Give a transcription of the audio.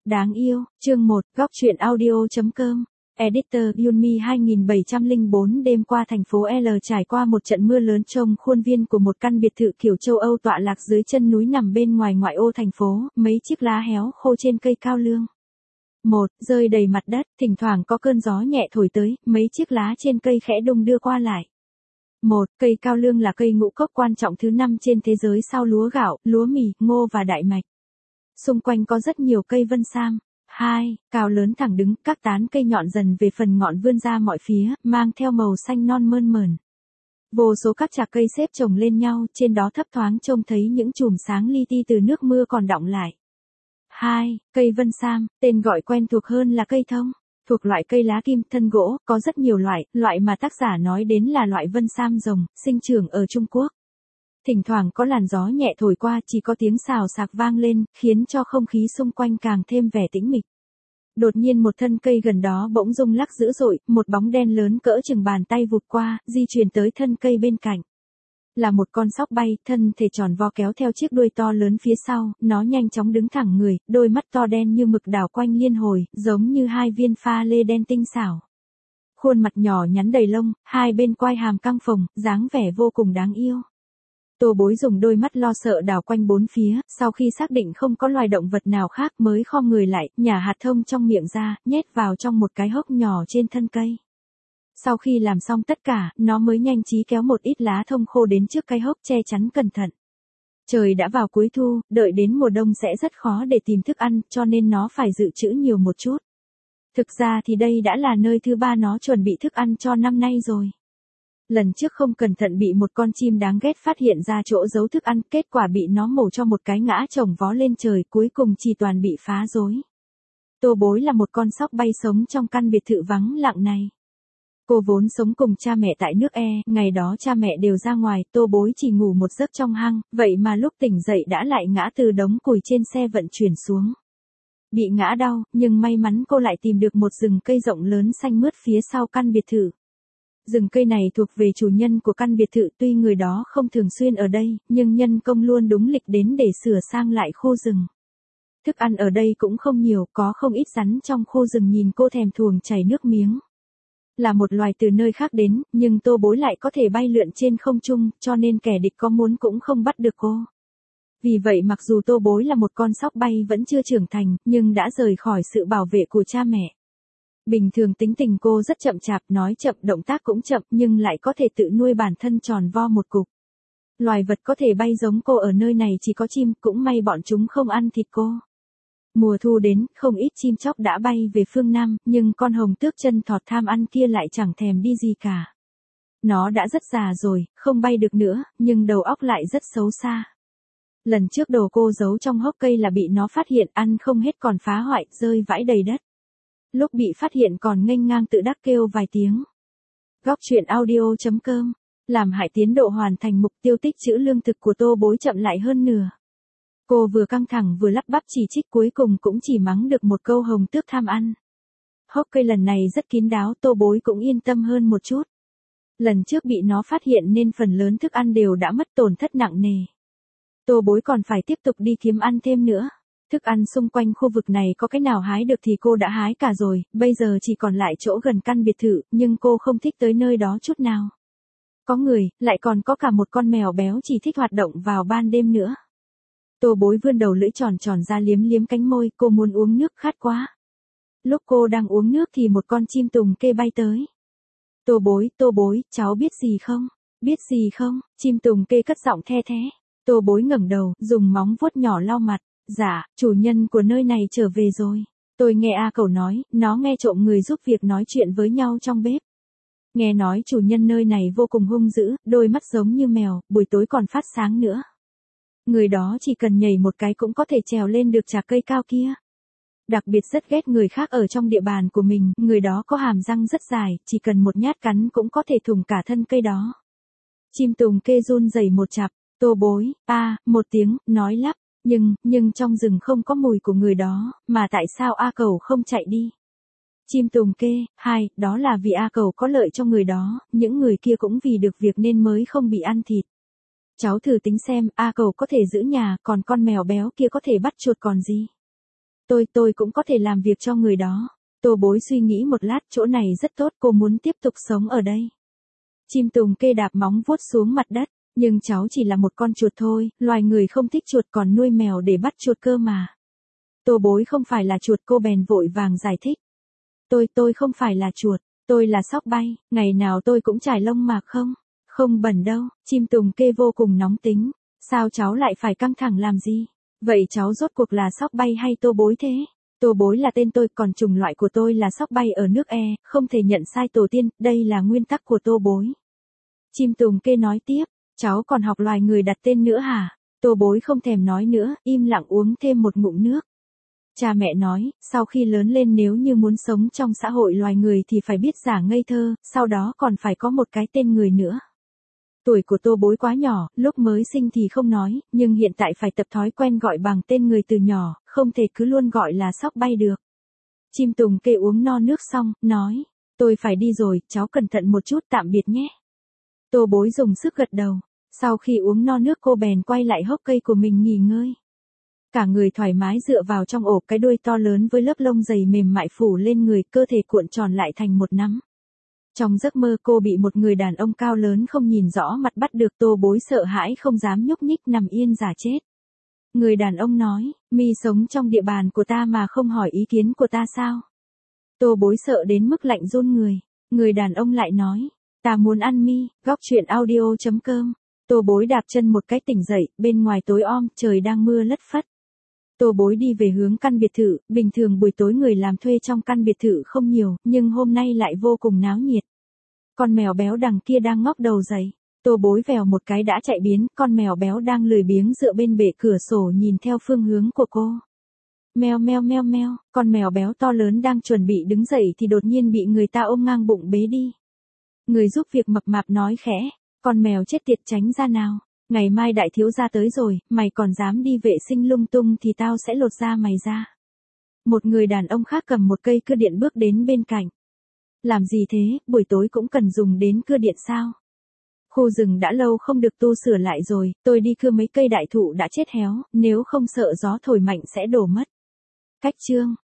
Đáng yêu, chương 1, góc truyện audio.com. Editor Yunmi 2704. Đêm qua thành phố L trải qua một trận mưa lớn trong khuôn viên của một căn biệt thự kiểu châu Âu tọa lạc dưới chân núi nằm bên ngoài ngoại ô thành phố, mấy chiếc lá héo khô trên cây cao lương. Rơi đầy mặt đất, thỉnh thoảng có cơn gió nhẹ thổi tới, mấy chiếc lá trên cây khẽ đung đưa qua lại. Cây cao lương là cây ngũ cốc quan trọng thứ 5 trên thế giới sau lúa gạo, lúa mì, ngô và đại mạch. Xung quanh có rất nhiều cây vân sam. 2. Cao lớn thẳng đứng, các tán cây nhọn dần về phần ngọn vươn ra mọi phía, mang theo màu xanh non mơn mởn. Vô số các chạc cây xếp chồng lên nhau, trên đó thấp thoáng trông thấy những chùm sáng li ti từ nước mưa còn đọng lại. 2. Cây vân sam, tên gọi quen thuộc hơn là cây thông. Thuộc loại cây lá kim thân gỗ, có rất nhiều loại mà tác giả nói đến là loại vân sam rồng, sinh trưởng ở Trung Quốc. Thỉnh thoảng có làn gió nhẹ thổi qua, chỉ có tiếng xào xạc vang lên, khiến cho không khí xung quanh càng thêm vẻ tĩnh mịch. Đột nhiên một thân cây gần đó bỗng rung lắc dữ dội, một bóng đen lớn cỡ chừng bàn tay vụt qua, di chuyển tới thân cây bên cạnh. Là một con sóc bay, thân thể tròn vo kéo theo chiếc đuôi to lớn phía sau, nó nhanh chóng đứng thẳng người, đôi mắt to đen như mực đảo quanh liên hồi, giống như hai viên pha lê đen tinh xảo. Khuôn mặt nhỏ nhắn đầy lông, hai bên quai hàm căng phồng, dáng vẻ vô cùng đáng yêu. Tô Bối dùng đôi mắt lo sợ đảo quanh bốn phía, sau khi xác định không có loài động vật nào khác mới khom người lại, nhả hạt thông trong miệng ra, nhét vào trong một cái hốc nhỏ trên thân cây. Sau khi làm xong tất cả, nó mới nhanh trí kéo một ít lá thông khô đến trước cái hốc che chắn cẩn thận. Trời đã vào cuối thu, đợi đến mùa đông sẽ rất khó để tìm thức ăn, cho nên nó phải dự trữ nhiều một chút. Thực ra thì đây đã là nơi thứ 3 nó chuẩn bị thức ăn cho năm nay rồi. Lần trước không cẩn thận bị một con chim đáng ghét phát hiện ra chỗ giấu thức ăn, kết quả bị nó mổ cho một cái ngã chồng vó lên trời, cuối cùng chỉ toàn bị phá rối. Tô Bối là một con sóc bay sống trong căn biệt thự vắng lặng này. Cô vốn sống cùng cha mẹ tại nước ngày đó cha mẹ đều ra ngoài, Tô Bối chỉ ngủ một giấc trong hang, vậy mà lúc tỉnh dậy đã lại ngã từ đống củi trên xe vận chuyển xuống. Bị ngã đau, nhưng may mắn cô lại tìm được một rừng cây rộng lớn xanh mướt phía sau căn biệt thự. Rừng cây này thuộc về chủ nhân của căn biệt thự, tuy người đó không thường xuyên ở đây, nhưng nhân công luôn đúng lịch đến để sửa sang lại khu rừng. Thức ăn ở đây cũng không nhiều, có không ít rắn trong khu rừng nhìn cô thèm thuồng chảy nước miếng. Là một loài từ nơi khác đến, nhưng Tô Bối lại có thể bay lượn trên không trung, cho nên kẻ địch có muốn cũng không bắt được cô. Vì vậy mặc dù Tô Bối là một con sóc bay vẫn chưa trưởng thành, nhưng đã rời khỏi sự bảo vệ của cha mẹ. Bình thường tính tình cô rất chậm chạp, nói chậm động tác cũng chậm, nhưng lại có thể tự nuôi bản thân tròn vo một cục. Loài vật có thể bay giống cô ở nơi này chỉ có chim, cũng may bọn chúng không ăn thịt cô. Mùa thu đến, không ít chim chóc đã bay về phương Nam, nhưng con hồng tước chân thọt tham ăn kia lại chẳng thèm đi gì cả. Nó đã rất già rồi, không bay được nữa, nhưng đầu óc lại rất xấu xa. Lần trước đồ cô giấu trong hốc cây là bị nó phát hiện, ăn không hết còn phá hoại, rơi vãi đầy đất. Lúc bị phát hiện còn nghênh ngang tự đắc kêu vài tiếng. Góc truyện audio.com. Làm hại tiến độ hoàn thành mục tiêu tích trữ lương thực của Tô Bối chậm lại hơn nửa. Cô vừa căng thẳng vừa lắp bắp chỉ trích, cuối cùng cũng chỉ mắng được một câu hồng tước tham ăn. Hốc cây lần này rất kín đáo, Tô Bối cũng yên tâm hơn một chút. Lần trước bị nó phát hiện nên phần lớn thức ăn đều đã mất, tổn thất nặng nề. Tô Bối còn phải tiếp tục đi kiếm ăn thêm nữa. Thức ăn xung quanh khu vực này có cái nào hái được thì cô đã hái cả rồi, bây giờ chỉ còn lại chỗ gần căn biệt thự, nhưng cô không thích tới nơi đó chút nào. Có người, lại còn có cả một con mèo béo chỉ thích hoạt động vào ban đêm nữa. Tô Bối vươn đầu lưỡi tròn tròn ra liếm liếm cánh môi, cô muốn uống nước, khát quá. Lúc cô đang uống nước thì một con chim tùng kê bay tới. Tô Bối, cháu biết gì không? Biết gì không? Chim tùng kê cất giọng the thé. Tô Bối ngẩng đầu, dùng móng vuốt nhỏ lau mặt. Dạ, chủ nhân của nơi này trở về rồi. Tôi nghe A Cẩu nói, nó nghe trộm người giúp việc nói chuyện với nhau trong bếp. Nghe nói chủ nhân nơi này vô cùng hung dữ, đôi mắt giống như mèo, buổi tối còn phát sáng nữa. Người đó chỉ cần nhảy một cái cũng có thể trèo lên được chạc cây cao kia. Đặc biệt rất ghét người khác ở trong địa bàn của mình, người đó có hàm răng rất dài, chỉ cần một nhát cắn cũng có thể thủng cả thân cây đó. Chim tùng kê run rẩy một chặp, Tô Bối, một tiếng, nói lắp. Nhưng trong rừng không có mùi của người đó, mà tại sao A Cẩu không chạy đi? Chim tùng kê, đó là vì A Cẩu có lợi cho người đó, những người kia cũng vì được việc nên mới không bị ăn thịt. Cháu thử tính xem, A Cẩu có thể giữ nhà, còn con mèo béo kia có thể bắt chuột còn gì. Tôi cũng có thể làm việc cho người đó. Tô Bối suy nghĩ một lát, chỗ này rất tốt, cô muốn tiếp tục sống ở đây. Chim Tùng Kê đạp móng vuốt xuống mặt đất, nhưng cháu chỉ là một con chuột thôi, loài người không thích chuột còn nuôi mèo để bắt chuột cơ mà. Tô Bối không phải là chuột, cô bèn vội vàng giải thích. Tôi không phải là chuột, tôi là sóc bay, ngày nào tôi cũng trải lông mạc không? Không bẩn đâu, chim Tùng Kê vô cùng nóng tính. Sao cháu lại phải căng thẳng làm gì? Vậy cháu rốt cuộc là sóc bay hay Tô Bối thế? Tô Bối là tên tôi, còn chủng loại của tôi là sóc bay ở nước E, không thể nhận sai tổ tiên, đây là nguyên tắc của Tô Bối. Chim Tùng Kê nói tiếp, cháu còn học loài người đặt tên nữa hả? Tô Bối không thèm nói nữa, im lặng uống thêm một ngụm nước. Cha mẹ nói, sau khi lớn lên nếu như muốn sống trong xã hội loài người thì phải biết giả ngây thơ, sau đó còn phải có một cái tên người nữa. Tuổi của Tô Bối quá nhỏ, lúc mới sinh thì không nói, nhưng hiện tại phải tập thói quen gọi bằng tên người từ nhỏ, không thể cứ luôn gọi là sóc bay được. Chim Tùng Kê uống no nước xong, nói, tôi phải đi rồi, cháu cẩn thận một chút, tạm biệt nhé. Tô Bối dùng sức gật đầu, sau khi uống no nước cô bèn quay lại hốc cây của mình nghỉ ngơi. Cả người thoải mái dựa vào trong ổ, cái đuôi to lớn với lớp lông dày mềm mại phủ lên người, cơ thể cuộn tròn lại thành một nắm. Trong giấc mơ cô bị một người đàn ông cao lớn không nhìn rõ mặt bắt được, Tô Bối sợ hãi không dám nhúc nhích, nằm yên giả chết. Người đàn ông nói, mi sống trong địa bàn của ta mà không hỏi ý kiến của ta sao? Tô Bối sợ đến mức lạnh run người. Người đàn ông lại nói, ta muốn ăn mi. Góc truyện audio.com. Tô Bối đạp chân một cái tỉnh dậy, bên ngoài tối om, trời đang mưa lất phất. Tô Bối đi về hướng căn biệt thự, bình thường buổi tối người làm thuê trong căn biệt thự không nhiều, nhưng hôm nay lại vô cùng náo nhiệt. Con mèo béo đằng kia đang ngóc đầu dậy. Tô Bối vèo một cái đã chạy biến, con mèo béo đang lười biếng dựa bên bệ cửa sổ nhìn theo phương hướng của cô. Meo meo meo meo, con mèo béo to lớn đang chuẩn bị đứng dậy thì đột nhiên bị người ta ôm ngang bụng bế đi. Người giúp việc mập mạp nói khẽ, con mèo chết tiệt tránh ra nào. Ngày mai đại thiếu gia tới rồi, mày còn dám đi vệ sinh lung tung thì tao sẽ lột da mày ra. Một người đàn ông khác cầm một cây cưa điện bước đến bên cạnh. Làm gì thế, buổi tối cũng cần dùng đến cưa điện sao? Khu rừng đã lâu không được tu sửa lại rồi, tôi đi cưa mấy cây đại thụ đã chết héo, nếu không sợ gió thổi mạnh sẽ đổ mất. Cách chương